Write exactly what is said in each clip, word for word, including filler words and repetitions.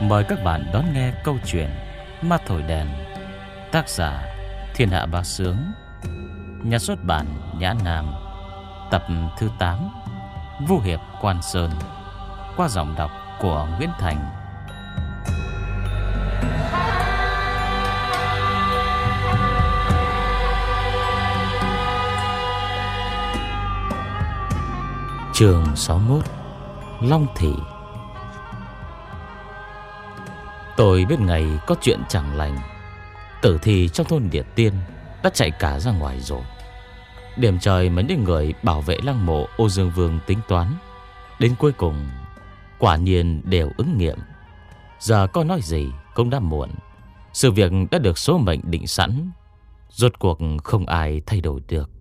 Mời các bạn đón nghe câu chuyện Ma Thổi Đèn. Tác giả Thiên Hạ Bá Sướng. Nhà xuất bản Nhã Nam. Tập thứ tám, Vu Hiệp Quan Sơn. Qua giọng đọc của Nguyễn Thành. Chương sáu mươi mốt, Long Thị. Tôi biết ngày có chuyện chẳng lành. Tử thi trong thôn Địa Tiên đã chạy cả ra ngoài rồi. Điểm trời mà những người bảo vệ lăng mộ Ô Dương Vương tính toán, đến cuối cùng quả nhiên đều ứng nghiệm. Giờ có nói gì cũng đã muộn. Sự việc đã được số mệnh định sẵn, rốt cuộc không ai thay đổi được.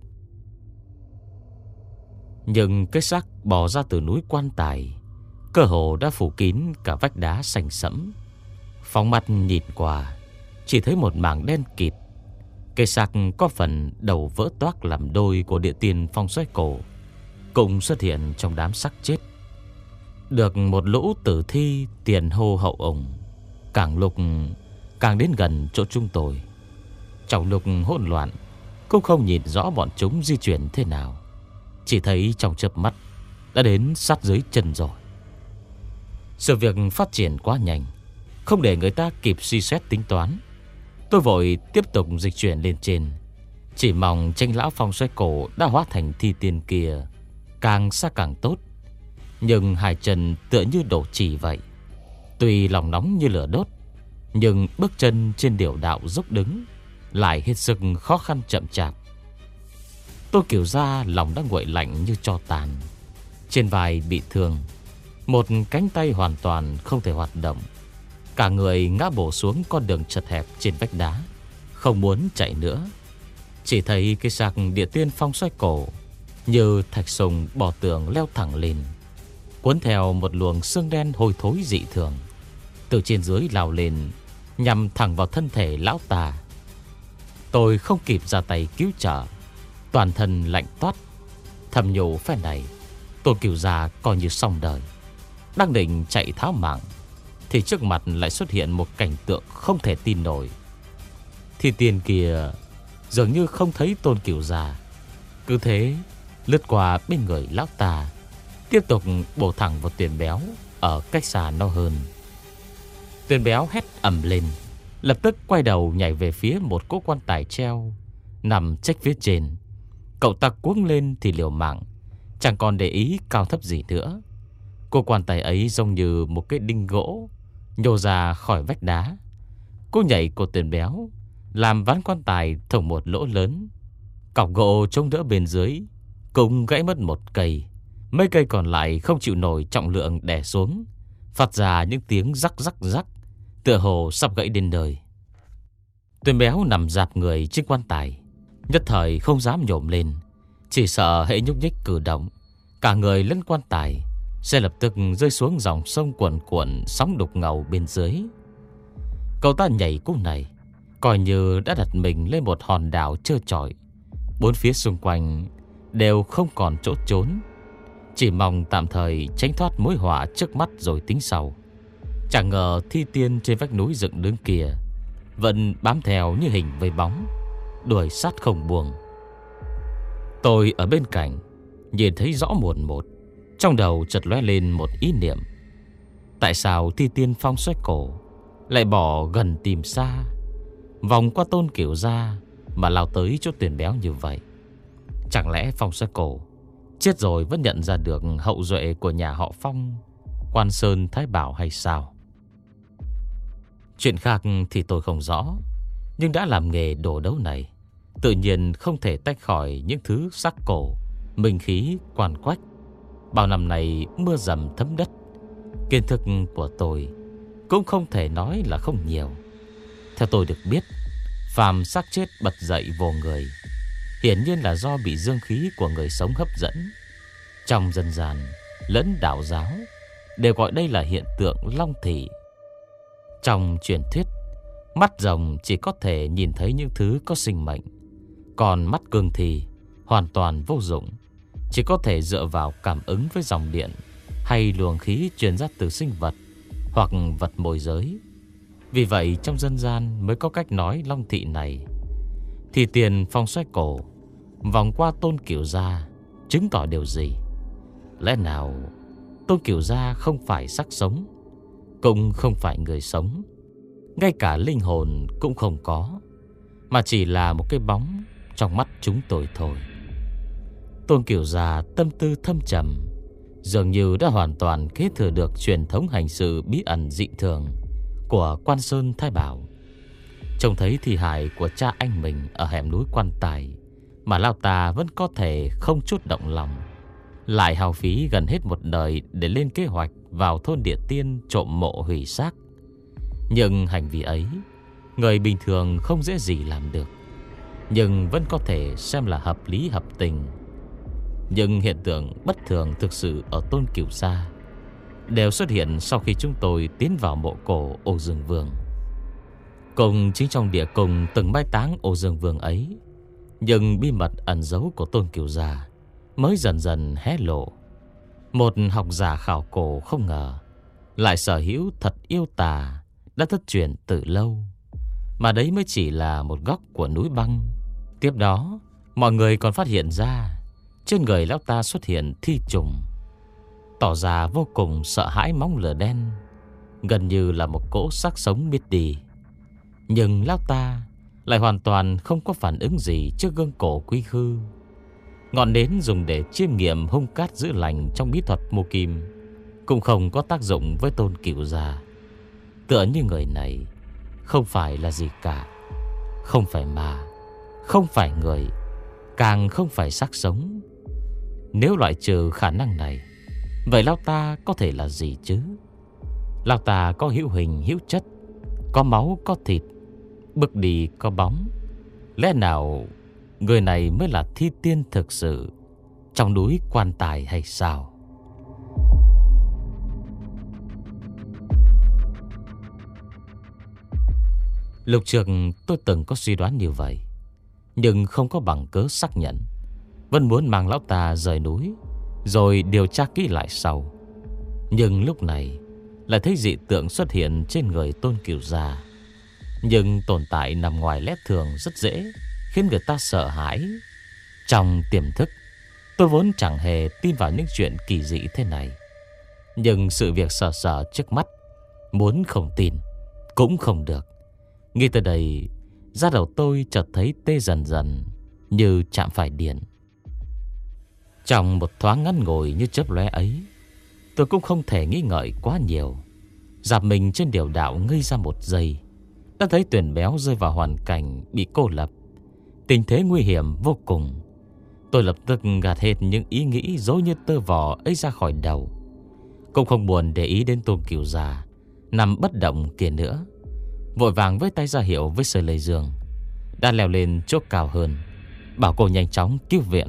Nhưng cái xác bò ra từ núi Quan Tài cơ hồ đã phủ kín cả vách đá xanh sẫm. Phóng mắt nhìn qua, chỉ thấy một mảng đen kịt. Cây xác có phần đầu vỡ toác làm đôi của Địa Tiên Phong Xoáy Cổ cũng xuất hiện trong đám xác chết. Được một lũ tử thi tiền hô hậu ủng, càng lúc càng đến gần chỗ chúng tôi. Trong lúc hỗn loạn, cũng không nhìn rõ bọn chúng di chuyển thế nào, chỉ thấy trong chớp mắt đã đến sát dưới chân rồi. Sự việc phát triển quá nhanh, không để người ta kịp suy xét tính toán. Tôi vội tiếp tục dịch chuyển lên trên, chỉ mong tranh lão Phong Xoáy Cổ đã hóa thành thi tiên kia càng xa càng tốt. Nhưng hai chân tựa như đổ chỉ vậy. Tuy lòng nóng như lửa đốt, nhưng bước chân trên điểu đạo dốc đứng lại hết sức khó khăn chậm chạp. Tôi kiểu ra lòng đang nguội lạnh như tro tàn. Trên vai bị thương, một cánh tay hoàn toàn không thể hoạt động. Cả người ngã bổ xuống con đường chật hẹp trên vách đá, không muốn chạy nữa. Chỉ thấy cái xác Địa Tiên Phong Xoáy Cổ như thạch sùng bò tường leo thẳng lên, cuốn theo một luồng sương đen hôi thối dị thường, từ trên dưới lao lên, nhằm thẳng vào thân thể lão tà. Tôi không kịp ra tay cứu trợ, toàn thân lạnh toát, thầm nhủ phe này tôi Cửu Gia coi như xong đời. Đang định chạy tháo mạng thì trước mặt lại xuất hiện một cảnh tượng không thể tin nổi. Thi tiên kia dường như không thấy Tôn Cửu Gia, cứ thế lướt qua bên người lão ta, tiếp tục bổ thẳng vào Tuyền Béo ở cách xa nó hơn. Tuyền Béo hét ầm lên, lập tức quay đầu nhảy về phía một cỗ quan tài treo nằm chếch phía trên. Cậu ta cuống lên thì liều mạng, chẳng còn để ý cao thấp gì nữa. Cô quan tài ấy giống như một cái đinh gỗ nhô ra khỏi vách đá. Cô nhảy của Tuyền Béo làm ván quan tài thủng một lỗ lớn. Cọc gỗ chống đỡ bên dưới cũng gãy mất một cây. Mấy cây còn lại không chịu nổi trọng lượng đè xuống, phát ra những tiếng rắc rắc rắc, tựa hồ sắp gãy đến nơi. Tuyền Béo nằm rạp người trên quan tài, nhất thời không dám nhổm lên, chỉ sợ hễ nhúc nhích cử động, cả người lẫn quan tài sẽ lập tức rơi xuống dòng sông cuồn cuộn sóng đục ngầu bên dưới. Cậu ta nhảy cú này coi như đã đặt mình lên một hòn đảo trơ trọi, bốn phía xung quanh đều không còn chỗ trốn, chỉ mong tạm thời tránh thoát mối họa trước mắt rồi tính sau. Chẳng ngờ thi tiên trên vách núi dựng đứng kia vẫn bám theo như hình với bóng, đuổi sát không buông. Tôi ở bên cạnh nhìn thấy rõ một một, trong đầu chợt lóe lên một ý niệm. Tại sao Thi Tiên Phong Xoáy Cổ lại bỏ gần tìm xa, vòng qua Tôn Cửu Gia mà lao tới chỗ Tuyền Béo như vậy? Chẳng lẽ Phong Xoáy Cổ chết rồi vẫn nhận ra được hậu duệ của nhà họ Phong, Quan Sơn Thái Bảo hay sao? Chuyện khác thì tôi không rõ, nhưng đã làm nghề đồ đấu này, tự nhiên không thể tách khỏi những thứ sắc cổ, minh khí quan quách. Bao năm này mưa dầm thấm đất, kiến thức của tôi cũng không thể nói là không nhiều. Theo tôi được biết, phàm xác chết bật dậy vô người, hiển nhiên là do bị dương khí của người sống hấp dẫn. Trong dân gian lẫn đạo giáo đều gọi đây là hiện tượng long thị. Trong truyền thuyết, mắt rồng chỉ có thể nhìn thấy những thứ có sinh mệnh, còn mắt cương thì hoàn toàn vô dụng, chỉ có thể dựa vào cảm ứng với dòng điện hay luồng khí truyền ra từ sinh vật hoặc vật môi giới. Vì vậy trong dân gian mới có cách nói long thị này. Thì tiền phong xoay cổ vòng qua Tôn Cửu Gia chứng tỏ điều gì? Lẽ nào Tôn Cửu Gia không phải xác sống, cũng không phải người sống, ngay cả linh hồn cũng không có, mà chỉ là một cái bóng trong mắt chúng tôi thôi. Tôn Cửu Gia tâm tư thâm trầm, dường như đã hoàn toàn kế thừa được truyền thống hành sự bí ẩn dị thường của Quan Sơn Thái Bảo. Trông thấy thi hài của cha anh mình ở hẻm núi Quan Tài mà lão ta vẫn có thể không chút động lòng, lại hao phí gần hết một đời để lên kế hoạch vào thôn Địa Tiên trộm mộ hủy xác. Nhưng hành vi ấy người bình thường không dễ gì làm được, nhưng vẫn có thể xem là hợp lý hợp tình. Nhưng hiện tượng bất thường thực sự ở Tôn Cửu Gia đều xuất hiện sau khi chúng tôi tiến vào mộ cổ Ô Dương Vương. Cùng chính trong địa cùng từng mai táng Ô Dương Vương ấy, nhưng bí mật ẩn giấu của Tôn Cửu Gia mới dần dần hé lộ. Một học giả khảo cổ không ngờ lại sở hữu thật yêu tà đã thất truyền từ lâu, mà đấy mới chỉ là một góc của núi băng. Tiếp đó mọi người còn phát hiện ra trên người lão ta xuất hiện thi trùng, tỏ ra vô cùng sợ hãi móng lửa đen, gần như là một cỗ xác sống biết đi. Nhưng lão ta lại hoàn toàn không có phản ứng gì trước gương cổ quý hư. Ngọn nến dùng để chiêm nghiệm hung cát giữ lành trong bí thuật mô kim cũng không có tác dụng với Tôn Cửu Gia. Tựa như người này không phải là gì cả, không phải ma, không phải người, càng không phải xác sống. Nếu loại trừ khả năng này, vậy lão ta có thể là gì chứ? Lão ta có hữu hình hữu chất, có máu có thịt, bước đi có bóng. Lẽ nào người này mới là thi tiên thực sự trong núi Quan Tài hay sao? Lúc trước tôi từng có suy đoán như vậy, nhưng không có bằng cớ xác nhận. Vẫn muốn mang lão ta rời núi rồi điều tra kỹ lại sau. Nhưng lúc này lại thấy dị tượng xuất hiện trên người Tôn Cửu Gia, nhưng tồn tại nằm ngoài lẽ thường rất dễ khiến người ta sợ hãi. Trong tiềm thức, tôi vốn chẳng hề tin vào những chuyện kỳ dị thế này, nhưng sự việc sờ sờ trước mắt, muốn không tin cũng không được. Nghĩ tới đây, da đầu tôi chợt thấy tê dần dần, như chạm phải điện. Trong một thoáng ngắn ngồi như chớp lóe ấy, tôi cũng không thể nghĩ ngợi quá nhiều. Dạp mình trên điều đạo ngây ra một giây, đã thấy Tuyền Béo rơi vào hoàn cảnh bị cô lập, tình thế nguy hiểm vô cùng. Tôi lập tức gạt hết những ý nghĩ rối như tơ vò ấy ra khỏi đầu, cũng không buồn để ý đến Tôn Cửu Gia nằm bất động kia nữa. Vội vàng với tay ra hiệu với Sở Lê Dương đã leo lên chỗ cao hơn, bảo cô nhanh chóng cứu viện.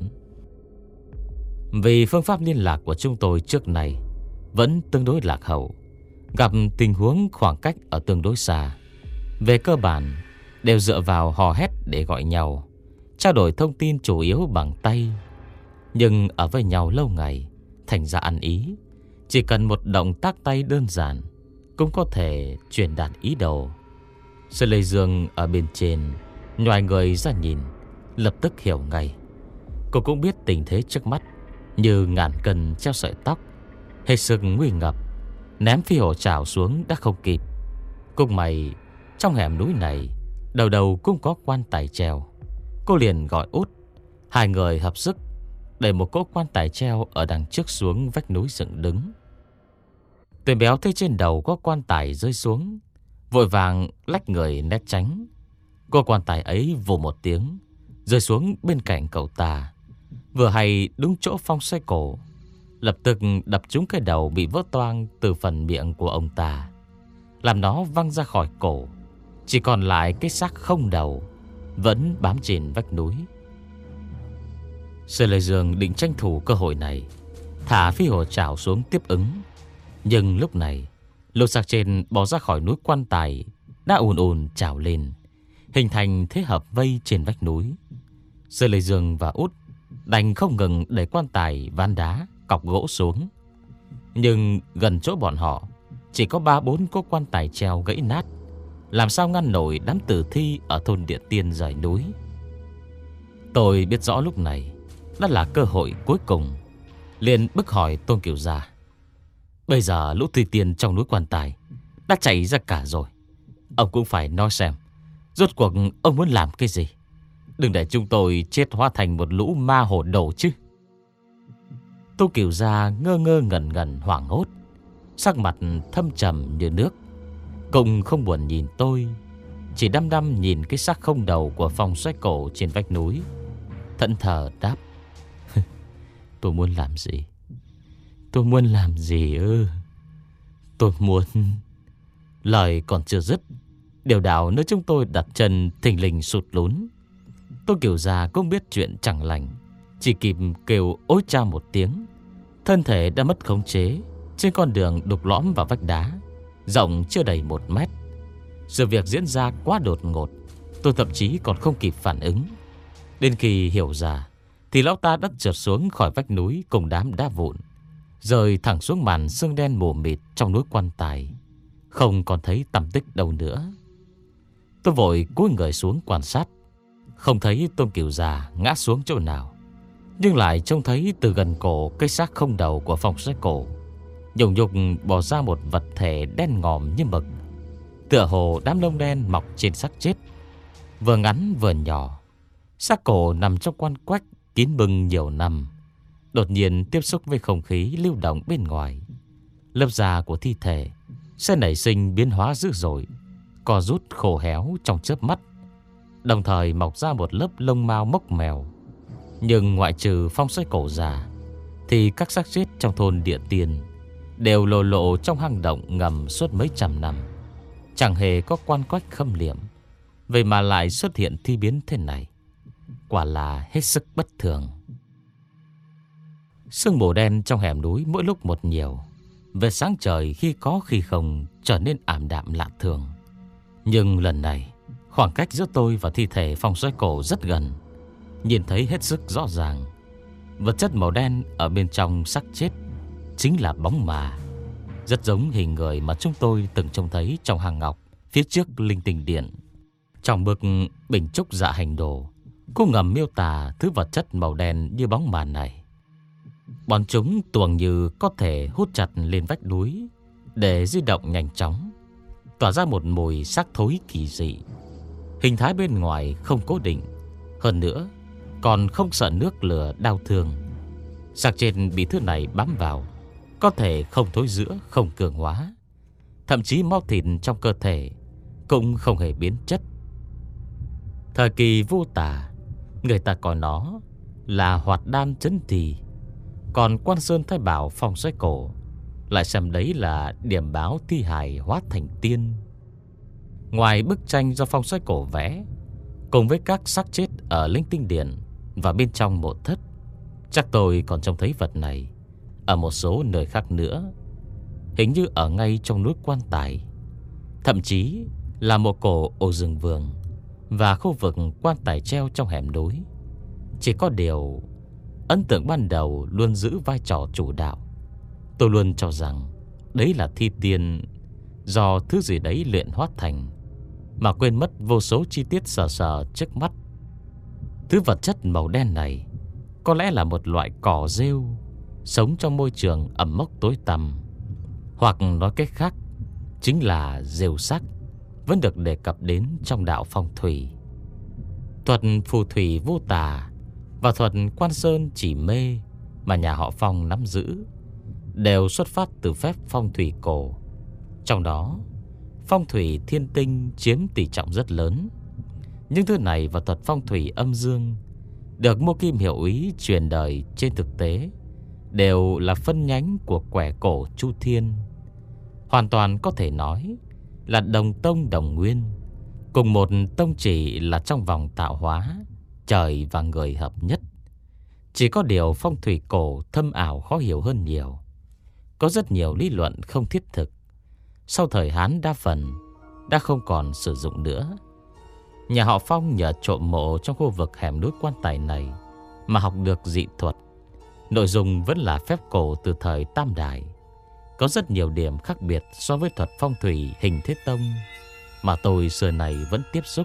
Vì phương pháp liên lạc của chúng tôi trước này vẫn tương đối lạc hậu, gặp tình huống khoảng cách ở tương đối xa, về cơ bản đều dựa vào hò hét để gọi nhau, trao đổi thông tin chủ yếu bằng tay. Nhưng ở với nhau lâu ngày, thành ra ăn ý, chỉ cần một động tác tay đơn giản cũng có thể truyền đạt ý đồ. Sở Lê Dương ở bên trên nhoài người ra nhìn, lập tức hiểu ngay. Cô cũng biết tình thế trước mắt như ngàn cân treo sợi tóc, hết sức nguy ngập, ném phi hổ trảo xuống đã không kịp. Cũng may trong hẻm núi này đầu đầu cũng có quan tài treo. Cô liền gọi Út, hai người hợp sức đẩy một cỗ quan tài treo ở đằng trước xuống vách núi dựng đứng. Tuyền Béo thấy trên đầu có quan tài rơi xuống, vội vàng lách người né tránh. Cô quan tài ấy vù một tiếng rơi xuống bên cạnh cậu ta, vừa hay đúng chỗ Phong xoay cổ, lập tức đập trúng cái đầu bị vỡ toang từ phần miệng của ông ta, làm nó văng ra khỏi cổ. Chỉ còn lại cái xác không đầu vẫn bám trên vách núi. Sở Lê Dương định tranh thủ cơ hội này thả phi hổ trảo xuống tiếp ứng, nhưng lúc này lột xác trên bò ra khỏi núi quan tài đã ùn ùn trào lên, hình thành thế hợp vây trên vách núi. Sở Lê Dương và Út đành không ngừng đẩy quan tài, ván đá, cọc gỗ xuống. Nhưng gần chỗ bọn họ chỉ có ba bốn cỗ quan tài treo gãy nát, làm sao ngăn nổi đám tử thi ở thôn Địa Tiên rời núi. Tôi biết rõ lúc này đã là cơ hội cuối cùng, liền bức hỏi Tôn Kiều Gia: bây giờ lũ thi tiên trong núi quan tài đã chạy ra cả rồi, ông cũng phải nói xem rốt cuộc ông muốn làm cái gì. Đừng để chúng tôi chết hóa thành một lũ ma hổ đồ chứ. Tôn Kiều Gia ngơ ngơ ngẩn ngẩn hoảng hốt, sắc mặt thâm trầm như nước, cũng không buồn nhìn tôi, chỉ đăm đăm nhìn cái xác không đầu của Phong Xoay Cổ trên vách núi, thẫn thờ đáp: tôi muốn làm gì? Tôi muốn làm gì ư? Tôi muốn... Lời còn chưa dứt, điều đạo nơi chúng tôi đặt chân thình lình sụt lún. Tôi Kiều Gia cũng biết chuyện chẳng lành, chỉ kịp kêu ối cha một tiếng, thân thể đã mất khống chế trên con đường đục lõm vào vách đá, rộng chưa đầy một mét. Sự việc diễn ra quá đột ngột, tôi thậm chí còn không kịp phản ứng. Đến khi hiểu ra thì lão ta đã trượt xuống khỏi vách núi cùng đám đá vụn, rơi thẳng xuống màn sương đen mù mịt trong núi quan tài, không còn thấy tăm tích đâu nữa. Tôi vội cúi người xuống quan sát, không thấy Tôn Kiều Gia ngã xuống chỗ nào, nhưng lại trông thấy từ gần cổ cây xác không đầu của Phong Xoay Cổ nhùng nhục bò ra một vật thể đen ngòm như mực, tựa hồ đám lông đen mọc trên xác chết, vừa ngắn vừa nhỏ. Xác cổ nằm trong quan quách kín bưng nhiều năm, đột nhiên tiếp xúc với không khí lưu động bên ngoài, lớp da của thi thể sẽ nảy sinh biến hóa dữ dội, co rút khô héo trong chớp mắt, đồng thời mọc ra một lớp lông mao mốc mèo. Nhưng ngoại trừ Phong Xoay Cổ già, thì các xác chết trong thôn Địa Tiên đều lồ lộ trong hang động ngầm suốt mấy trăm năm, chẳng hề có quan quách khâm liệm. Vậy mà lại xuất hiện thi biến thế này, quả là hết sức bất thường. Sương mù đen trong hẻm núi mỗi lúc một nhiều, về sáng trời khi có khi không trở nên ảm đạm lạ thường. Nhưng lần này khoảng cách giữa tôi và thi thể Phong Xoay Cổ rất gần, nhìn thấy hết sức rõ ràng. Vật chất màu đen ở bên trong xác chết chính là bóng ma, rất giống hình người mà chúng tôi từng trông thấy trong hang ngọc phía trước Linh Tinh Điện. Trong bức Bình Trúc Dạ Hành Đồ cũng ngầm miêu tả thứ vật chất màu đen như bóng màn này. Bọn chúng tuồng như có thể hút chặt lên vách núi để di động nhanh chóng, tỏa ra một mùi xác thối kỳ dị. Hình thái bên ngoài không cố định, hơn nữa còn không sợ nước lửa đau thương. Xác trên bị thứ này bám vào, có thể không thối rữa, không cường hóa, thậm chí máu thịt trong cơ thể cũng không hề biến chất. Thời kỳ Vu Tả, người ta coi nó là hoạt đan chấn thì, còn Quan Sơn Thái Bảo Phong Xoay Cổ lại xem đấy là điểm báo thi hài hóa thành tiên. Ngoài bức tranh do Phong Xoay Cổ vẽ, cùng với các xác chết ở Linh Tinh Điện và bên trong mộ thất, chắc tôi còn trông thấy vật này ở một số nơi khác nữa, hình như ở ngay trong núi quan tài, thậm chí là một cổ ô rừng vườn và khu vực quan tài treo trong hẻm núi. Chỉ có điều ấn tượng ban đầu luôn giữ vai trò chủ đạo. Tôi luôn cho rằng đấy là thi tiên do thứ gì đấy luyện hóa thành, mà quên mất vô số chi tiết sờ sờ trước mắt. Thứ vật chất màu đen này có lẽ là một loại cỏ rêu sống trong môi trường ẩm mốc tối tăm, hoặc nói cách khác chính là rêu sắc, vẫn được đề cập đến trong đạo phong thủy. Thuật phù thủy Vu Tà và thuật Quan Sơn Chỉ Mê mà nhà họ Phong nắm giữ đều xuất phát từ phép phong thủy cổ. Trong đó, phong thủy thiên tinh chiếm tỷ trọng rất lớn. Những thứ này và thuật phong thủy âm dương được Mô Kim Hiểu Ý truyền đời trên thực tế đều là phân nhánh của quẻ cổ Chu Thiên. Hoàn toàn có thể nói là đồng tông đồng nguyên, cùng một tông chỉ là trong vòng tạo hóa, trời và người hợp nhất. Chỉ có điều phong thủy cổ thâm ảo khó hiểu hơn nhiều, có rất nhiều lý luận không thiết thực, sau thời Hán đa phần đã không còn sử dụng nữa. Nhà họ Phong nhờ trộm mộ trong khu vực hẻm núi quan tài này mà học được dị thuật. Nội dung vẫn là phép cổ từ thời Tam Đại, có rất nhiều điểm khác biệt so với thuật phong thủy hình thế tông mà tôi xưa này vẫn tiếp xúc.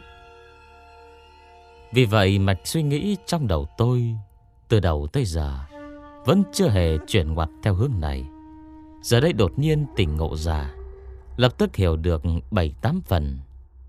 Vì vậy mạch suy nghĩ trong đầu tôi từ đầu tới giờ vẫn chưa hề chuyển ngoặt theo hướng này. Giờ đây đột nhiên tỉnh ngộ ra, lập tức hiểu được bảy tám phần.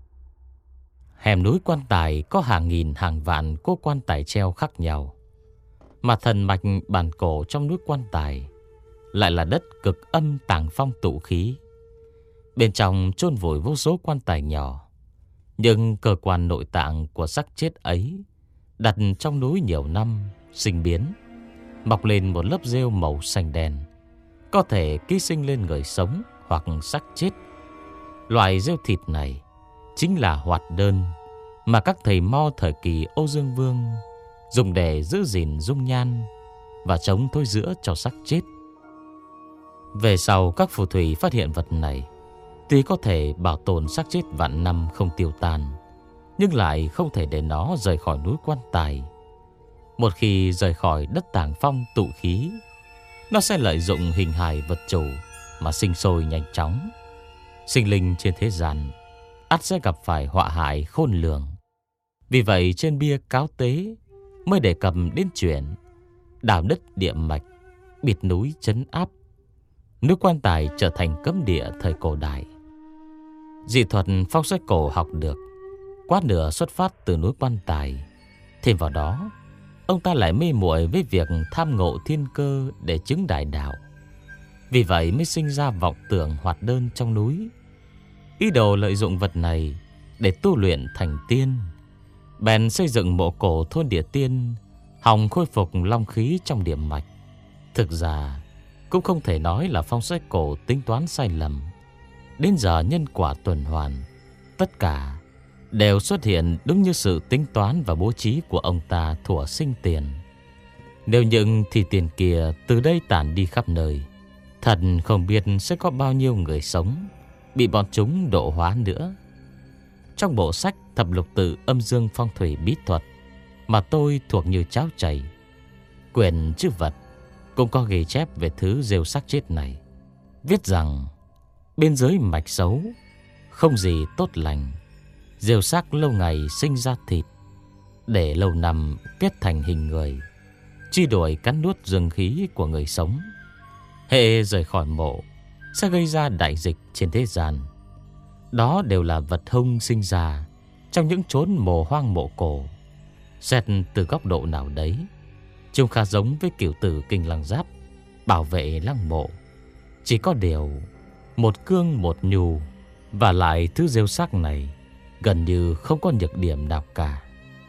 Hẻm núi quan tài có hàng nghìn hàng vạn cô quan tài treo khác nhau, mà thần mạch bản cổ trong núi quan tài lại là đất cực âm tàng phong tụ khí. Bên trong chôn vùi vô số quan tài nhỏ, nhưng cơ quan nội tạng của xác chết ấy đặt trong núi nhiều năm sinh biến, mọc lên một lớp rêu màu xanh đen, có thể ký sinh lên người sống hoặc xác chết. Loại rêu thịt này chính là hoạt đơn mà các thầy mo thời kỳ Âu Dương Vương dùng để giữ gìn dung nhan và chống thối rữa cho xác chết. Về sau các phù thủy phát hiện vật này tuy có thể bảo tồn xác chết vạn năm không tiêu tan, nhưng lại không thể để nó rời khỏi núi quan tài. Một khi rời khỏi đất tàng phong tụ khí, nó sẽ lợi dụng hình hài vật chủ mà sinh sôi nhanh chóng. Sinh linh trên thế gian ắt sẽ gặp phải họa hại khôn lường. Vì vậy trên bia cáo tế mới đề cập đến chuyện đào đất địa mạch, bịt núi trấn áp, núi quan tài trở thành cấm địa thời cổ đại. Dị thuật phong sách cổ học được quá nửa xuất phát từ núi quan tài. Thêm vào đó, ông ta lại mê muội với việc tham ngộ thiên cơ để chứng đại đạo. Vì vậy mới sinh ra vọng tưởng hoạt đơn trong núi, ý đồ lợi dụng vật này để tu luyện thành tiên. Bèn xây dựng mộ cổ thôn địa tiên, hòng khôi phục long khí trong điểm mạch. Thực ra cũng không thể nói là phong sách cổ tính toán sai lầm. Đến giờ nhân quả tuần hoàn, tất cả đều xuất hiện đúng như sự tính toán và bố trí của ông ta thuở sinh tiền. Nếu những thì tiền kia từ đây tản đi khắp nơi, thật không biết sẽ có bao nhiêu người sống bị bọn chúng độ hóa nữa. Trong bộ sách Thập Lục Tự Âm Dương Phong Thủy Bí Thuật mà tôi thuộc như cháo chảy, quyển chữ vật cũng có ghi chép về thứ rêu xác chết này. Viết rằng bên dưới mạch xấu không gì tốt lành, rêu xác lâu ngày sinh ra thịt, để lâu năm kết thành hình người, truy đuổi cắn nuốt dương khí của người sống. Hệ rời khỏi mộ sẽ gây ra đại dịch trên thế gian. Đó đều là vật hung sinh ra trong những chốn mồ hoang mộ cổ. Xét từ góc độ nào đấy, chúng khá giống với kiểu tử kinh lăng giáp bảo vệ lăng mộ. Chỉ có điều một cương một nhu, và lại thứ rêu xác này gần như không có nhược điểm nào cả.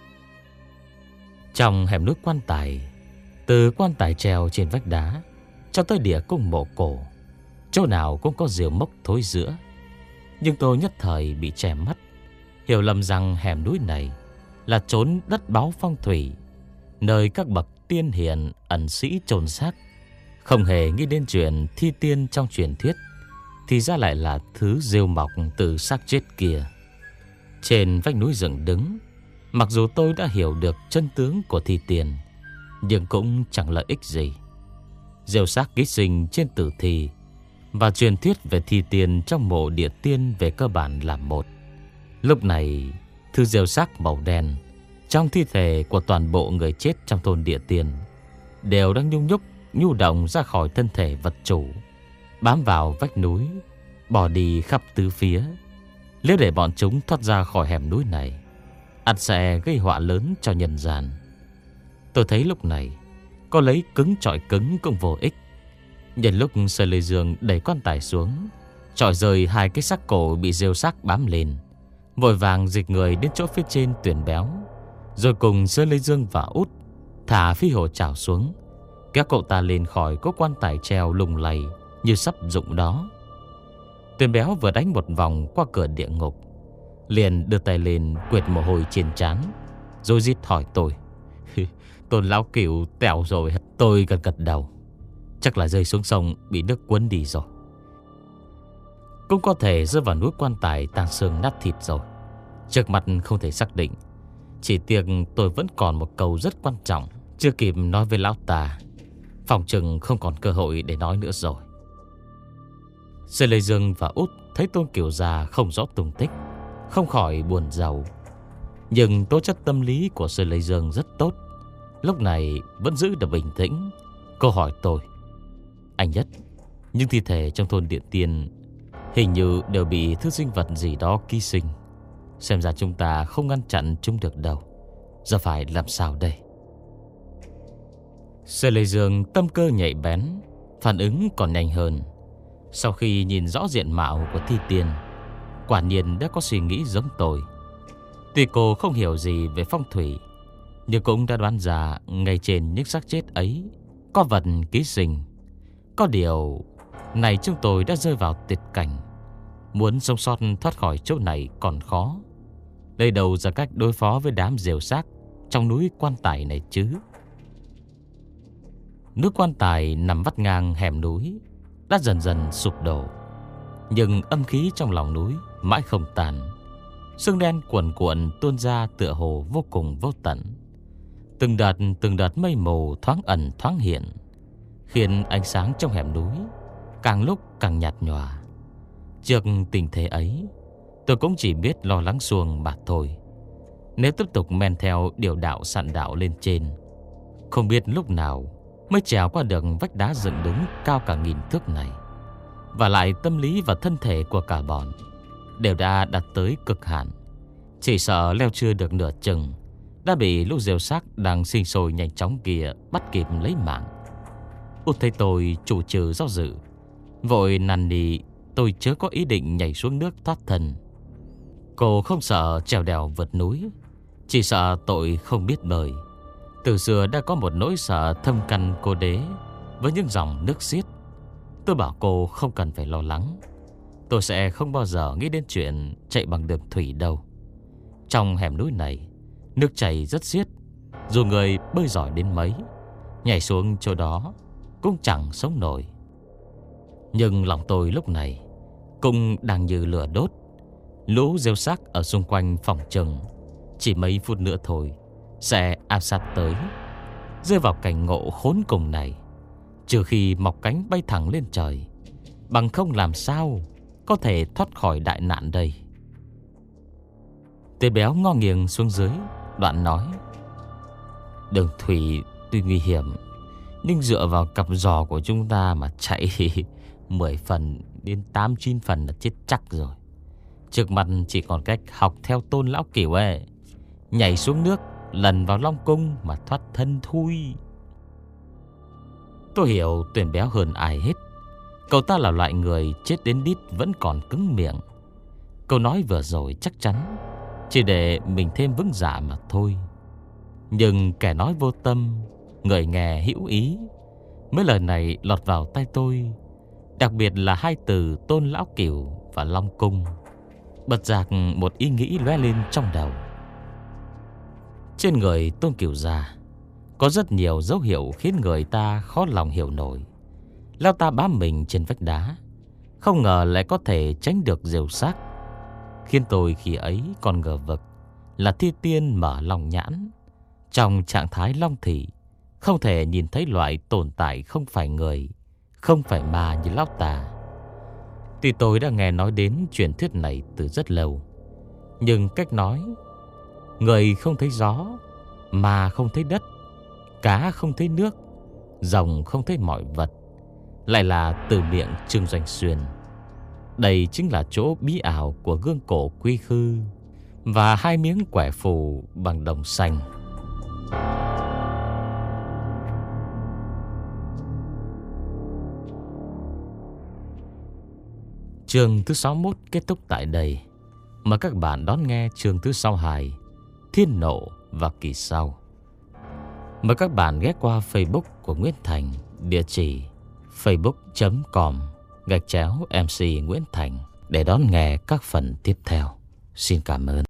Trong hẻm núi quan tài, từ quan tài treo trên vách đá cho tới địa cung mộ cổ, chỗ nào cũng có rêu mốc thối rữa. Nhưng tôi nhất thời bị che mắt, hiểu lầm rằng hẻm núi này là chốn đất báo phong thủy, nơi các bậc tiên hiền ẩn sĩ chôn xác. Không hề nghĩ đến chuyện thi tiên trong truyền thuyết, thì ra lại là thứ rêu mọc từ xác chết kia. Trên vách núi dựng đứng, mặc dù tôi đã hiểu được chân tướng của thi tiên, nhưng cũng chẳng lợi ích gì. Rêu xác ký sinh trên tử thi và truyền thuyết về thi tiên trong mộ địa tiên về cơ bản là một. Lúc này, thứ rêu xác màu đen trong thi thể của toàn bộ người chết trong thôn địa tiên đều đang nhung nhúc nhu động ra khỏi thân thể vật chủ, bám vào vách núi, bỏ đi khắp tứ phía. Nếu để bọn chúng thoát ra khỏi hẻm núi này, ắt sẽ gây họa lớn cho nhân gian. Tôi thấy lúc này có lấy cứng chọi cứng cũng vô ích. Nhân lúc Sơ Lê Dương đẩy quan tài xuống, chọi rời hai cái xác cổ bị rêu xác bám lên, vội vàng dịch người đến chỗ phía trên tuyển béo, rồi cùng Sơ Lê Dương và Út thả phi hồ chảo xuống, kéo cậu ta lên khỏi cố quan tài treo lùng lầy như sắp rụng đó. Tuyển béo vừa đánh một vòng qua cửa địa ngục, liền đưa tay lên quệt mồ hôi trên trán, rồi rít hỏi tôi: Tôn lão cửu tẻo rồi. Tôi gật gật đầu. Chắc là rơi xuống sông bị nước cuốn đi rồi. Cũng có thể rơi vào núi quan tài tan xương nát thịt rồi. Trước mặt không thể xác định. Chỉ tiếc tôi vẫn còn một câu rất quan trọng chưa kịp nói với lão ta, phòng chừng không còn cơ hội để nói nữa rồi. Sư Lê Dương và Út thấy Tôn Kiều Gia không rõ tung tích, không khỏi buồn rầu. Nhưng tố chất tâm lý của Sư Lê Dương rất tốt, lúc này vẫn giữ được bình tĩnh. Cô hỏi tôi: anh Nhất, những thi thể trong thôn Điện Tiên hình như đều bị thứ sinh vật gì đó ký sinh. Xem ra chúng ta không ngăn chặn chúng được đâu. Giờ phải làm sao đây? Sư Lê Dương tâm cơ nhạy bén, phản ứng còn nhanh hơn. Sau khi nhìn rõ diện mạo của thi tiên, quả nhiên đã có suy nghĩ giống tôi. Tuy cô không hiểu gì về phong thủy, nhưng cũng đã đoán ra ngay trên những xác chết ấy có vật ký sinh. Có điều này chúng tôi đã rơi vào tuyệt cảnh, muốn sống sót thoát khỏi chỗ này còn khó. Đây đâu ra cách đối phó với đám rêu xác trong núi Quan Tài này chứ? Núi Quan Tài nằm vắt ngang hẻm núi, đã dần dần sụp đổ, nhưng âm khí trong lòng núi mãi không tàn. Sương đen cuồn cuộn tuôn ra tựa hồ vô cùng vô tận. Từng đợt từng đợt mây mù thoáng ẩn thoáng hiện, khiến ánh sáng trong hẻm núi càng lúc càng nhạt nhòa. Trước tình thế ấy, tôi cũng chỉ biết lo lắng xuồng mà thôi. Nếu tiếp tục men theo điều đạo sạn đạo lên trên, không biết lúc nào mới trèo qua được vách đá dựng đứng cao cả nghìn thước này. Và lại tâm lý và thân thể của cả bọn đều đã đạt tới cực hạn, chỉ sợ leo chưa được nửa chừng đã bị lũ rêu xác đang sinh sôi nhanh chóng kia bắt kịp lấy mạng. Út thấy tôi chủ trừ do dự, vội năn nỉ tôi chớ có ý định nhảy xuống nước thoát thân. Cô không sợ trèo đèo vượt núi, chỉ sợ tội không biết bơi. Từ xưa đã có một nỗi sợ thâm căn cô đế với những dòng nước xiết. Tôi bảo cô không cần phải lo lắng, tôi sẽ không bao giờ nghĩ đến chuyện chạy bằng đường thủy đâu. Trong hẻm núi này, nước chảy rất xiết, dù người bơi giỏi đến mấy, nhảy xuống chỗ đó cũng chẳng sống nổi. Nhưng lòng tôi lúc này cũng đang như lửa đốt. Lũ rêu xác ở xung quanh phòng chừng chỉ mấy phút nữa thôi sẽ áp sát tới. Rơi vào cảnh ngộ khốn cùng này, trừ khi mọc cánh bay thẳng lên trời, bằng không làm sao có thể thoát khỏi đại nạn đây. Tên béo ngó nghiêng xuống dưới, đoạn nói: đường thủy tuy nguy hiểm, nhưng dựa vào cặp giò của chúng ta mà chạy mười phần đến tám chín phần là chết chắc rồi. Trước mặt chỉ còn cách học theo Tôn lão Cửu ấy, nhảy xuống nước lần vào Long Cung mà thoát thân thôi. Tôi hiểu Tuyền béo hơn ai hết. Cậu ta là loại người chết đến đít vẫn còn cứng miệng. Câu nói vừa rồi chắc chắn chỉ để mình thêm vững dạ mà thôi. Nhưng kẻ nói vô tâm, người nghe hữu ý. Mấy lời này lọt vào tai tôi, đặc biệt là hai từ Tôn lão Cửu và Long Cung. Bật giác một ý nghĩ lóe lên trong đầu. Trên người Tôn Cửu Gia có rất nhiều dấu hiệu khiến người ta khó lòng hiểu nổi. Lão ta bám mình trên vách đá, không ngờ lại có thể tránh được rêu xác, khiến tôi khi ấy còn ngờ vực là thi tiên mở lòng nhãn. Trong trạng thái long thị, không thể nhìn thấy loại tồn tại không phải người, không phải ma như lão ta. Tuy tôi đã nghe nói đến truyền thuyết này từ rất lâu, nhưng cách nói người không thấy gió, ma không thấy đất, cá không thấy nước, rồng không thấy mọi vật lại là từ miệng Trương Doanh Xuyên. Đây chính là chỗ bí ảo của gương cổ quy khư và hai miếng quẻ phù bằng đồng xanh. Chương thứ sáu mươi mốt kết thúc tại đây. Mời các bạn đón nghe chương thứ sáu mươi hai, Thiên Nộ và Kỳ Sau. Mời các bạn ghé qua Facebook của Nguyễn Thành, địa chỉ facebook chấm com gạch chéo em xê Nguyễn Thành để đón nghe các phần tiếp theo. Xin cảm ơn.